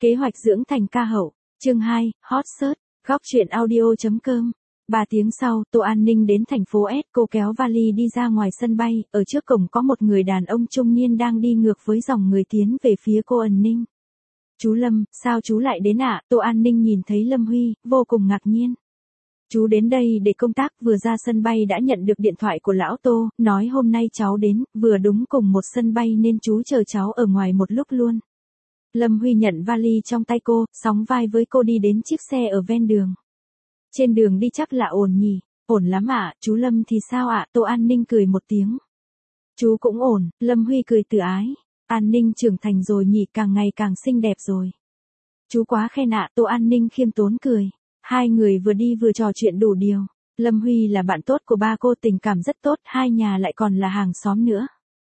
Kế hoạch dưỡng thành ca hậu, chương 2, hot search, góc truyện audio.com. 3 tiếng sau, Tô An Ninh đến thành phố S, cô kéo vali đi ra ngoài sân bay, ở trước cổng có một người đàn ông trung niên đang đi ngược với dòng người tiến về phía cô An Ninh. Chú Lâm, sao chú lại đến ạ? Tô An Ninh nhìn thấy Lâm Huy, vô cùng ngạc nhiên. Chú đến đây để công tác, vừa ra sân bay đã nhận được điện thoại của lão Tô, nói hôm nay cháu đến, vừa đúng cùng một sân bay nên chú chờ cháu ở ngoài một lúc luôn. Lâm Huy nhận vali trong tay cô, sóng vai với cô đi đến chiếc xe ở ven đường. Trên đường đi chắc là ổn nhỉ? Ổn lắm ạ, chú Lâm thì sao ạ? Tô An Ninh cười một tiếng. Chú cũng ổn, Lâm Huy cười tự ái. An Ninh trưởng thành rồi nhỉ, càng ngày càng xinh đẹp rồi. Chú quá khen ạ, Tô An Ninh khiêm tốn cười. Hai người vừa đi vừa trò chuyện đủ điều. Lâm Huy là bạn tốt của ba cô, tình cảm rất tốt, hai nhà lại còn là hàng xóm nữa.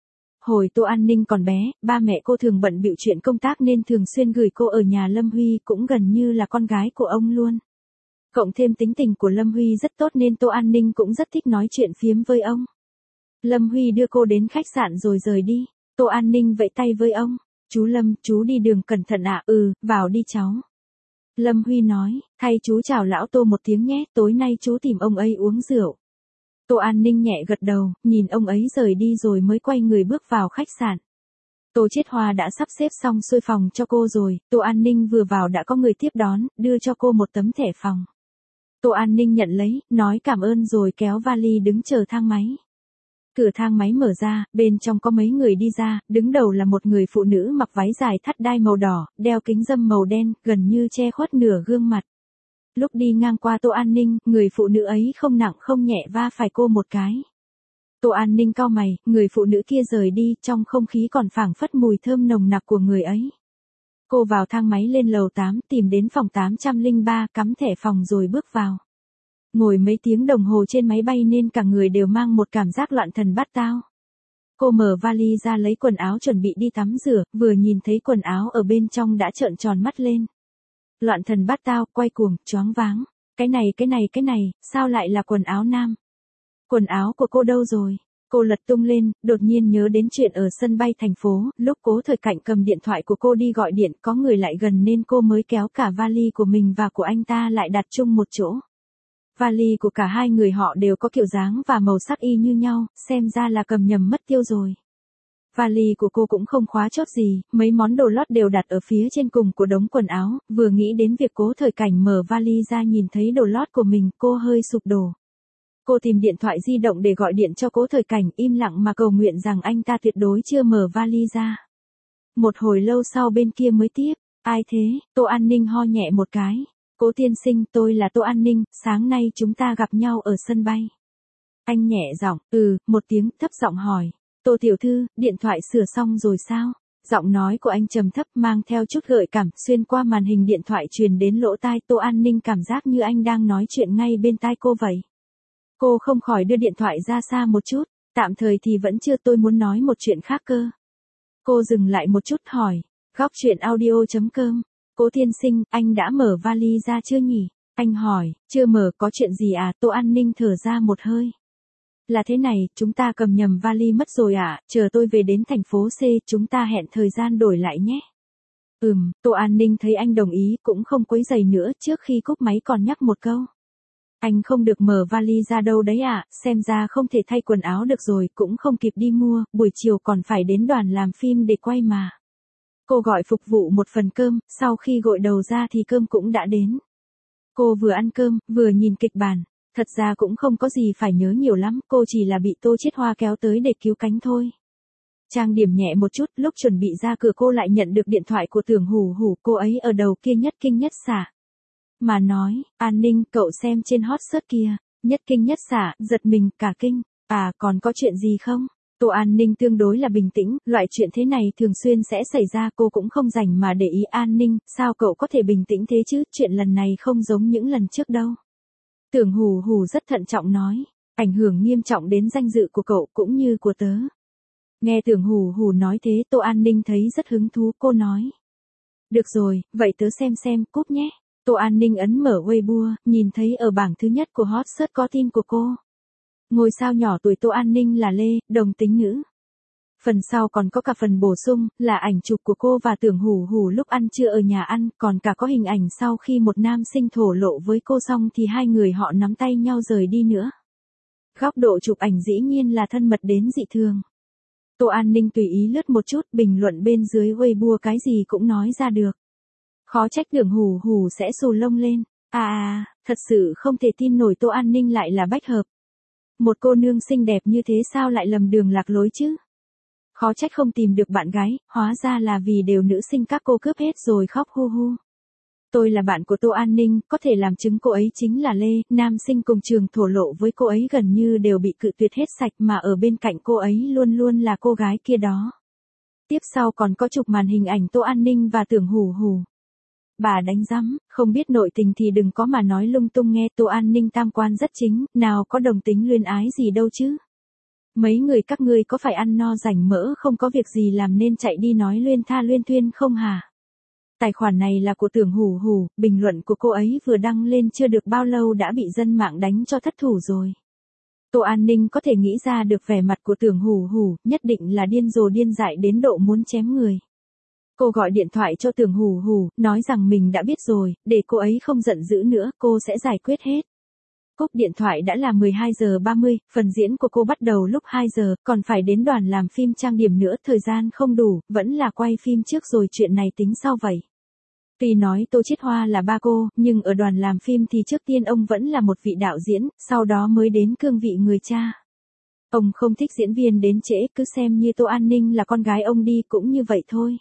Hồi Tô An Ninh còn bé, ba mẹ cô thường bận bịu chuyện công tác nên thường xuyên gửi cô ở nhà Lâm Huy, cũng gần như là con gái của ông luôn. Cộng thêm tính tình của Lâm Huy rất tốt nên Tô An Ninh cũng rất thích nói chuyện phiếm với ông. Lâm Huy đưa cô đến khách sạn rồi rời đi. Tô An Ninh vẫy tay với ông. Chú Lâm, chú đi đường cẩn thận ạ. Vào đi cháu. Lâm Huy nói, thay chú chào lão Tô một tiếng nhé, tối nay chú tìm ông ấy uống rượu. Tô An Ninh nhẹ gật đầu, nhìn ông ấy rời đi rồi mới quay người bước vào khách sạn. Tô Chiết Hoa đã sắp xếp xong xuôi phòng cho cô rồi, Tô An Ninh vừa vào đã có người tiếp đón, đưa cho cô một tấm thẻ phòng. Tô An Ninh nhận lấy, nói cảm ơn rồi kéo vali đứng chờ thang máy. Cửa thang máy mở ra, bên trong có mấy người đi ra, đứng đầu là một người phụ nữ mặc váy dài thắt đai màu đỏ, đeo kính râm màu đen, gần như che khuất nửa gương mặt. Lúc đi ngang qua Tô An Ninh, người phụ nữ ấy không nặng không nhẹ va phải cô một cái. Tô An Ninh cau mày, người phụ nữ kia rời đi, trong không khí còn phảng phất mùi thơm nồng nặc của người ấy. Cô vào thang máy lên lầu 8, tìm đến phòng 803, cắm thẻ phòng rồi bước vào. Ngồi mấy tiếng đồng hồ trên máy bay nên cả người đều mang một cảm giác loạn thần bát tao. Cô mở vali ra lấy quần áo chuẩn bị đi tắm rửa, vừa nhìn thấy quần áo ở bên trong đã trợn tròn mắt lên. Loạn thần bát tao, quay cuồng, choáng váng. Cái này, sao lại là quần áo nam? Quần áo của cô đâu rồi? Cô lật tung lên, đột nhiên nhớ đến chuyện ở sân bay thành phố, lúc Cố Thời Cảnh cầm điện thoại của cô đi gọi điện, có người lại gần nên cô mới kéo cả vali của mình và của anh ta lại đặt chung một chỗ. Vali của cả hai người họ đều có kiểu dáng và màu sắc y như nhau, xem ra là cầm nhầm mất tiêu rồi. Vali của cô cũng không khóa chốt gì, mấy món đồ lót đều đặt ở phía trên cùng của đống quần áo, vừa nghĩ đến việc Cố Thời Cảnh mở vali ra nhìn thấy đồ lót của mình, cô hơi sụp đổ. Cô tìm điện thoại di động để gọi điện cho Cố Thời Cảnh, im lặng mà cầu nguyện rằng anh ta tuyệt đối chưa mở vali ra. Một hồi lâu sau bên kia mới tiếp, ai thế? Tô An Ninh ho nhẹ một cái. Cố tiên sinh, tôi là Tô An Ninh, sáng nay chúng ta gặp nhau ở sân bay. Anh nhẹ giọng, một tiếng, thấp giọng hỏi. Tô tiểu thư, điện thoại sửa xong rồi sao? Giọng nói của anh trầm thấp mang theo chút gợi cảm, xuyên qua màn hình điện thoại truyền đến lỗ tai Tô An Ninh, cảm giác như anh đang nói chuyện ngay bên tai cô vậy. Cô không khỏi đưa điện thoại ra xa một chút, tạm thời thì vẫn chưa, tôi muốn nói một chuyện khác cơ. Cô dừng lại một chút hỏi, góc truyện audio.com. Cố tiên sinh, anh đã mở vali ra chưa nhỉ? Anh hỏi, chưa mở, có chuyện gì à? Tô An Ninh thở ra một hơi. Là thế này, chúng ta cầm nhầm vali mất rồi ạ, chờ tôi về đến thành phố C, chúng ta hẹn thời gian đổi lại nhé. Tô An Ninh thấy anh đồng ý, cũng không quấy rầy nữa, trước khi cúp máy còn nhắc một câu. Anh không được mở vali ra đâu đấy ạ, xem ra không thể thay quần áo được rồi, cũng không kịp đi mua, buổi chiều còn phải đến đoàn làm phim để quay mà. Cô gọi phục vụ một phần cơm, sau khi gội đầu ra thì cơm cũng đã đến. Cô vừa ăn cơm, vừa nhìn kịch bản. Thật ra cũng không có gì phải nhớ nhiều lắm, cô chỉ là bị Tô Chiết Hoa kéo tới để cứu cánh thôi. Trang điểm nhẹ một chút, lúc chuẩn bị ra cửa cô lại nhận được điện thoại của Tưởng Hủ Hủ, cô ấy ở đầu kia nhất kinh nhất xả. Mà nói, An Ninh, cậu xem trên hot search kia, nhất kinh nhất xả, giật mình, cả kinh. À, còn có chuyện gì không? Tô An Ninh tương đối là bình tĩnh, loại chuyện thế này thường xuyên sẽ xảy ra, cô cũng không rảnh mà để ý. An Ninh, sao cậu có thể bình tĩnh thế chứ, chuyện lần này không giống những lần trước đâu. Tưởng Hủ Hủ rất thận trọng nói, ảnh hưởng nghiêm trọng đến danh dự của cậu cũng như của tớ. Nghe Tưởng Hủ Hủ nói thế, Tô An Ninh thấy rất hứng thú, cô nói. Được rồi, vậy tớ xem, cúp nhé. Tô An Ninh ấn mở Weibo, nhìn thấy ở bảng thứ nhất của hot search có tin của cô. Ngôi sao nhỏ tuổi Tô An Ninh là Lê, đồng tính nữ. Phần sau còn có cả phần bổ sung, là ảnh chụp của cô và Tưởng Hủ Hủ lúc ăn trưa ở nhà ăn, còn cả có hình ảnh sau khi một nam sinh thổ lộ với cô xong thì hai người họ nắm tay nhau rời đi nữa. Góc độ chụp ảnh dĩ nhiên là thân mật đến dị thường. Tô An Ninh tùy ý lướt một chút, bình luận bên dưới Weibo cái gì cũng nói ra được. Khó trách Tưởng Hủ Hủ sẽ xù lông lên. Thật sự không thể tin nổi Tô An Ninh lại là bách hợp. Một cô nương xinh đẹp như thế sao lại lầm đường lạc lối chứ? Khó trách không tìm được bạn gái, hóa ra là vì đều nữ sinh các cô cướp hết rồi khóc hu hu. Tôi là bạn của Tô An Ninh, có thể làm chứng cô ấy chính là Lê, nam sinh cùng trường thổ lộ với cô ấy gần như đều bị cự tuyệt hết sạch mà ở bên cạnh cô ấy luôn luôn là cô gái kia đó. Tiếp sau còn có chụp màn hình ảnh Tô An Ninh và Tưởng Hủ Hủ. Bà đánh rắm, không biết nội tình thì đừng có mà nói lung tung nghe. Tô An Ninh tam quan rất chính, nào có đồng tính luyến ái gì đâu chứ. Mấy người các ngươi có phải ăn no rảnh mỡ không có việc gì làm nên chạy đi nói luyên tha luyên thuyên không hả? Tài khoản này là của Tưởng Hủ Hủ, bình luận của cô ấy vừa đăng lên chưa được bao lâu đã bị dân mạng đánh cho thất thủ rồi. Tô An Ninh có thể nghĩ ra được vẻ mặt của Tưởng Hủ Hủ, nhất định là điên rồ điên dại đến độ muốn chém người. Cô gọi điện thoại cho Tưởng Hủ Hủ, nói rằng mình đã biết rồi, để cô ấy không giận dữ nữa, cô sẽ giải quyết hết. Cúp điện thoại đã là 12 giờ 30, phần diễn của cô bắt đầu lúc 2 giờ, còn phải đến đoàn làm phim trang điểm nữa, thời gian không đủ, vẫn là quay phim trước rồi chuyện này tính sau vậy. Tuy nói Tô Chiết Hoa là ba cô, nhưng ở đoàn làm phim thì trước tiên ông vẫn là một vị đạo diễn, sau đó mới đến cương vị người cha. Ông không thích diễn viên đến trễ, cứ xem như Tô An Ninh là con gái ông đi cũng như vậy thôi.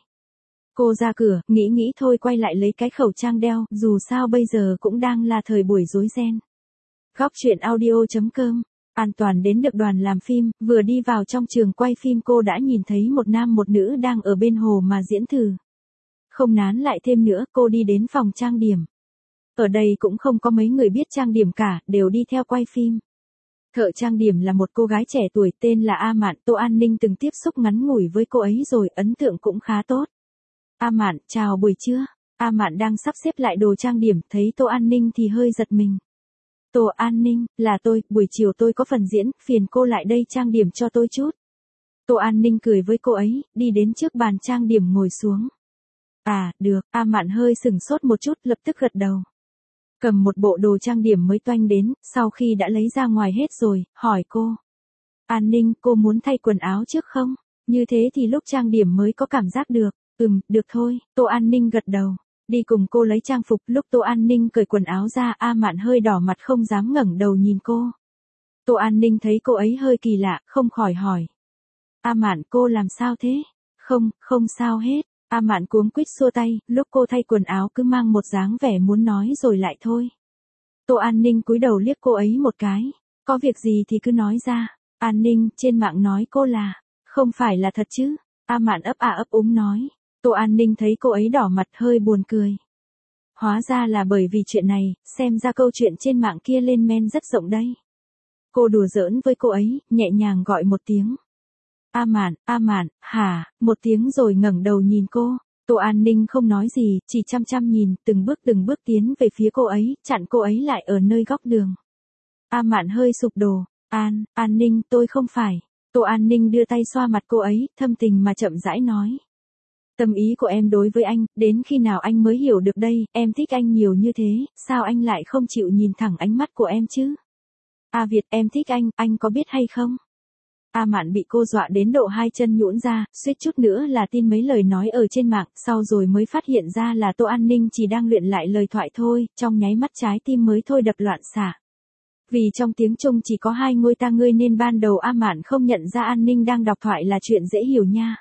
Cô ra cửa, nghĩ thôi quay lại lấy cái khẩu trang đeo, dù sao bây giờ cũng đang là thời buổi rối ren. Góc truyện audio.com. An toàn đến được đoàn làm phim, vừa đi vào trong trường quay phim cô đã nhìn thấy một nam một nữ đang ở bên hồ mà diễn thử. Không nán lại thêm nữa, cô đi đến phòng trang điểm. Ở đây cũng không có mấy người biết trang điểm cả, đều đi theo quay phim. Thợ trang điểm là một cô gái trẻ tuổi tên là A Mạn, Tô An Ninh từng tiếp xúc ngắn ngủi với cô ấy rồi, ấn tượng cũng khá tốt. A Mạn, chào buổi trưa. A Mạn đang sắp xếp lại đồ trang điểm, thấy Tô An Ninh thì hơi giật mình. Tô An Ninh, là tôi, buổi chiều tôi có phần diễn, phiền cô lại đây trang điểm cho tôi chút. Tô An Ninh cười với cô ấy, đi đến trước bàn trang điểm ngồi xuống. Được, A Mạn hơi sửng sốt một chút, lập tức gật đầu. Cầm một bộ đồ trang điểm mới toanh đến, sau khi đã lấy ra ngoài hết rồi, hỏi cô. An Ninh, cô muốn thay quần áo trước không? Như thế thì lúc trang điểm mới có cảm giác được. Được thôi, Tô An Ninh gật đầu. Đi cùng cô lấy trang phục, lúc Tô An Ninh cởi quần áo ra, A Mạn hơi đỏ mặt không dám ngẩng đầu nhìn cô. Tô An Ninh thấy cô ấy hơi kỳ lạ, không khỏi hỏi. A Mạn, cô làm sao thế? Không sao hết. A Mạn cuống quýt xua tay, lúc cô thay quần áo cứ mang một dáng vẻ muốn nói rồi lại thôi. Tô An Ninh cúi đầu liếc cô ấy một cái. Có việc gì thì cứ nói ra. An Ninh, trên mạng nói cô là, không phải là thật chứ? A Mạn ấp úng nói. Tô An Ninh thấy cô ấy đỏ mặt hơi buồn cười. Hóa ra là bởi vì chuyện này, xem ra câu chuyện trên mạng kia lên men rất rộng đây. Cô đùa giỡn với cô ấy, nhẹ nhàng gọi một tiếng. A Mạn, hả, một tiếng rồi ngẩng đầu nhìn cô. Tô An Ninh không nói gì, chỉ chăm chăm nhìn, từng bước tiến về phía cô ấy, chặn cô ấy lại ở nơi góc đường. A Mạn hơi sụp đổ. An Ninh, tôi không phải. Tô An Ninh đưa tay xoa mặt cô ấy, thâm tình mà chậm rãi nói. Tâm ý của em đối với anh, đến khi nào anh mới hiểu được đây, em thích anh nhiều như thế, sao anh lại không chịu nhìn thẳng ánh mắt của em chứ? A Việt, em thích anh có biết hay không? A Mạn bị cô dọa đến độ hai chân nhũn ra, suýt chút nữa là tin mấy lời nói ở trên mạng, sau rồi mới phát hiện ra là Tô An Ninh chỉ đang luyện lại lời thoại thôi, trong nháy mắt trái tim mới thôi đập loạn xạ. Vì trong tiếng Trung chỉ có hai ngôi ta ngươi nên ban đầu A Mạn không nhận ra An Ninh đang đọc thoại là chuyện dễ hiểu nha.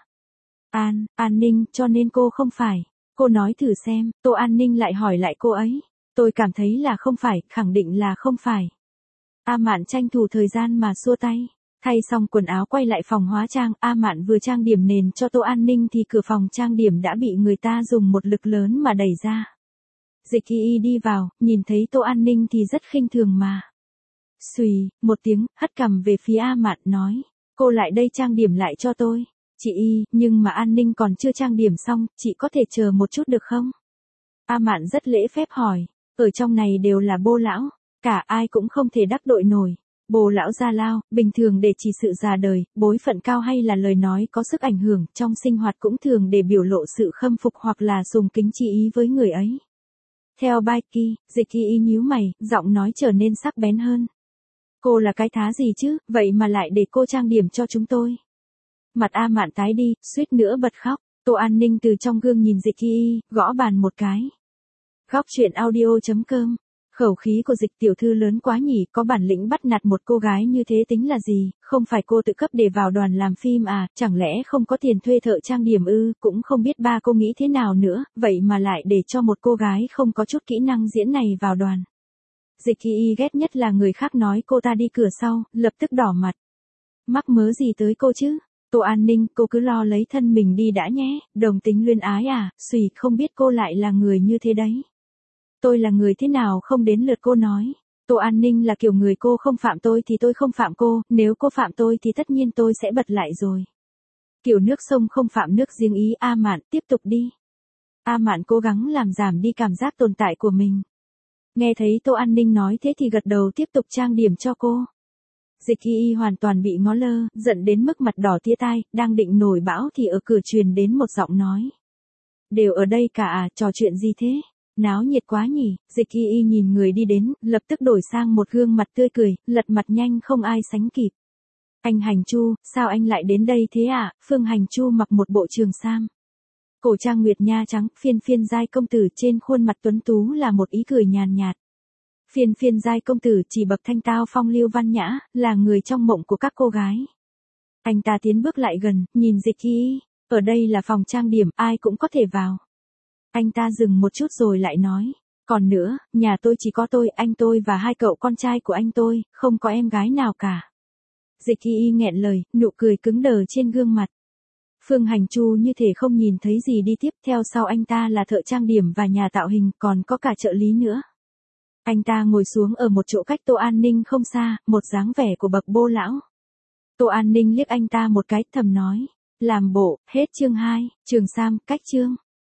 An Ninh, cho nên cô không phải. Cô nói thử xem, Tô An Ninh lại hỏi lại cô ấy. Tôi cảm thấy là không phải, khẳng định là không phải. A Mạn tranh thủ thời gian mà xua tay. Thay xong quần áo quay lại phòng hóa trang, A Mạn vừa trang điểm nền cho Tô An Ninh thì cửa phòng trang điểm đã bị người ta dùng một lực lớn mà đẩy ra. Dịch Y đi vào, nhìn thấy Tô An Ninh thì rất khinh thường mà. Xùy, một tiếng, hất cằm về phía A Mạn nói. Cô lại đây trang điểm lại cho tôi. Chị Y, nhưng mà An Ninh còn chưa trang điểm xong, chị có thể chờ một chút được không? A Mạn rất lễ phép hỏi. Ở trong này đều là bô lão, cả ai cũng không thể đắc tội nổi. Bồ lão gia lao, bình thường để chỉ sự già đời, bối phận cao hay là lời nói có sức ảnh hưởng, trong sinh hoạt cũng thường để biểu lộ sự khâm phục hoặc là sùng kính chi ý với người ấy. Theo Baiki, Dịch Y nhíu mày, giọng nói trở nên sắc bén hơn. Cô là cái thá gì chứ, vậy mà lại để cô trang điểm cho chúng tôi. Mặt A Mạn tái đi, suýt nữa bật khóc. Tô An Ninh từ trong gương nhìn Dịch Y, gõ bàn một cái. Góc chuyện audio.com. Khẩu khí của Dịch tiểu thư lớn quá nhỉ, có bản lĩnh bắt nạt một cô gái như thế tính là gì, không phải cô tự cấp để vào đoàn làm phim à, chẳng lẽ không có tiền thuê thợ trang điểm ư, cũng không biết ba cô nghĩ thế nào nữa, vậy mà lại để cho một cô gái không có chút kỹ năng diễn này vào đoàn. Dịch Y ghét nhất là người khác nói cô ta đi cửa sau, lập tức đỏ mặt. Mắc mớ gì tới cô chứ? Tô An Ninh, cô cứ lo lấy thân mình đi đã nhé, đồng tính luyên ái à, xùy không biết cô lại là người như thế đấy. Tôi là người thế nào không đến lượt cô nói. Tô An Ninh là kiểu người cô không phạm tôi thì tôi không phạm cô, nếu cô phạm tôi thì tất nhiên tôi sẽ bật lại rồi. Kiểu nước sông không phạm nước giếng ý. A Mạn, tiếp tục đi. A Mạn cố gắng làm giảm đi cảm giác tồn tại của mình. Nghe thấy Tô An Ninh nói thế thì gật đầu tiếp tục trang điểm cho cô. Dịch Y hoàn toàn bị ngó lơ, giận đến mức mặt đỏ tía tai, đang định nổi bão thì ở cửa truyền đến một giọng nói. Đều ở đây cả à, trò chuyện gì thế? Náo nhiệt quá nhỉ. Dịch Y nhìn người đi đến, lập tức đổi sang một gương mặt tươi cười, lật mặt nhanh không ai sánh kịp. Anh Hành Chu, sao anh lại đến đây thế ạ? Phương Hành Chu mặc một bộ trường sam. Cổ trang nguyệt nha trắng, phiên phiên giai công tử, trên khuôn mặt tuấn tú là một ý cười nhàn nhạt. Phiên phiên giai công tử chỉ bậc thanh tao phong lưu văn nhã, là người trong mộng của các cô gái. Anh ta tiến bước lại gần, nhìn Dịch Y, ở đây là phòng trang điểm, ai cũng có thể vào. Anh ta dừng một chút rồi lại nói, còn nữa, nhà tôi chỉ có tôi, anh tôi và hai cậu con trai của anh tôi, không có em gái nào cả. Dịch Y nghẹn lời, nụ cười cứng đờ trên gương mặt. Phương Hành Chu như thể không nhìn thấy gì đi tiếp, theo sau anh ta là thợ trang điểm và nhà tạo hình, còn có cả trợ lý nữa. Anh ta ngồi xuống ở một chỗ cách Tô An Ninh không xa, một dáng vẻ của bậc bô lão. Tô An Ninh liếc anh ta một cái, thầm nói, làm bộ, hết chương 2, Trường Sam, cách chương.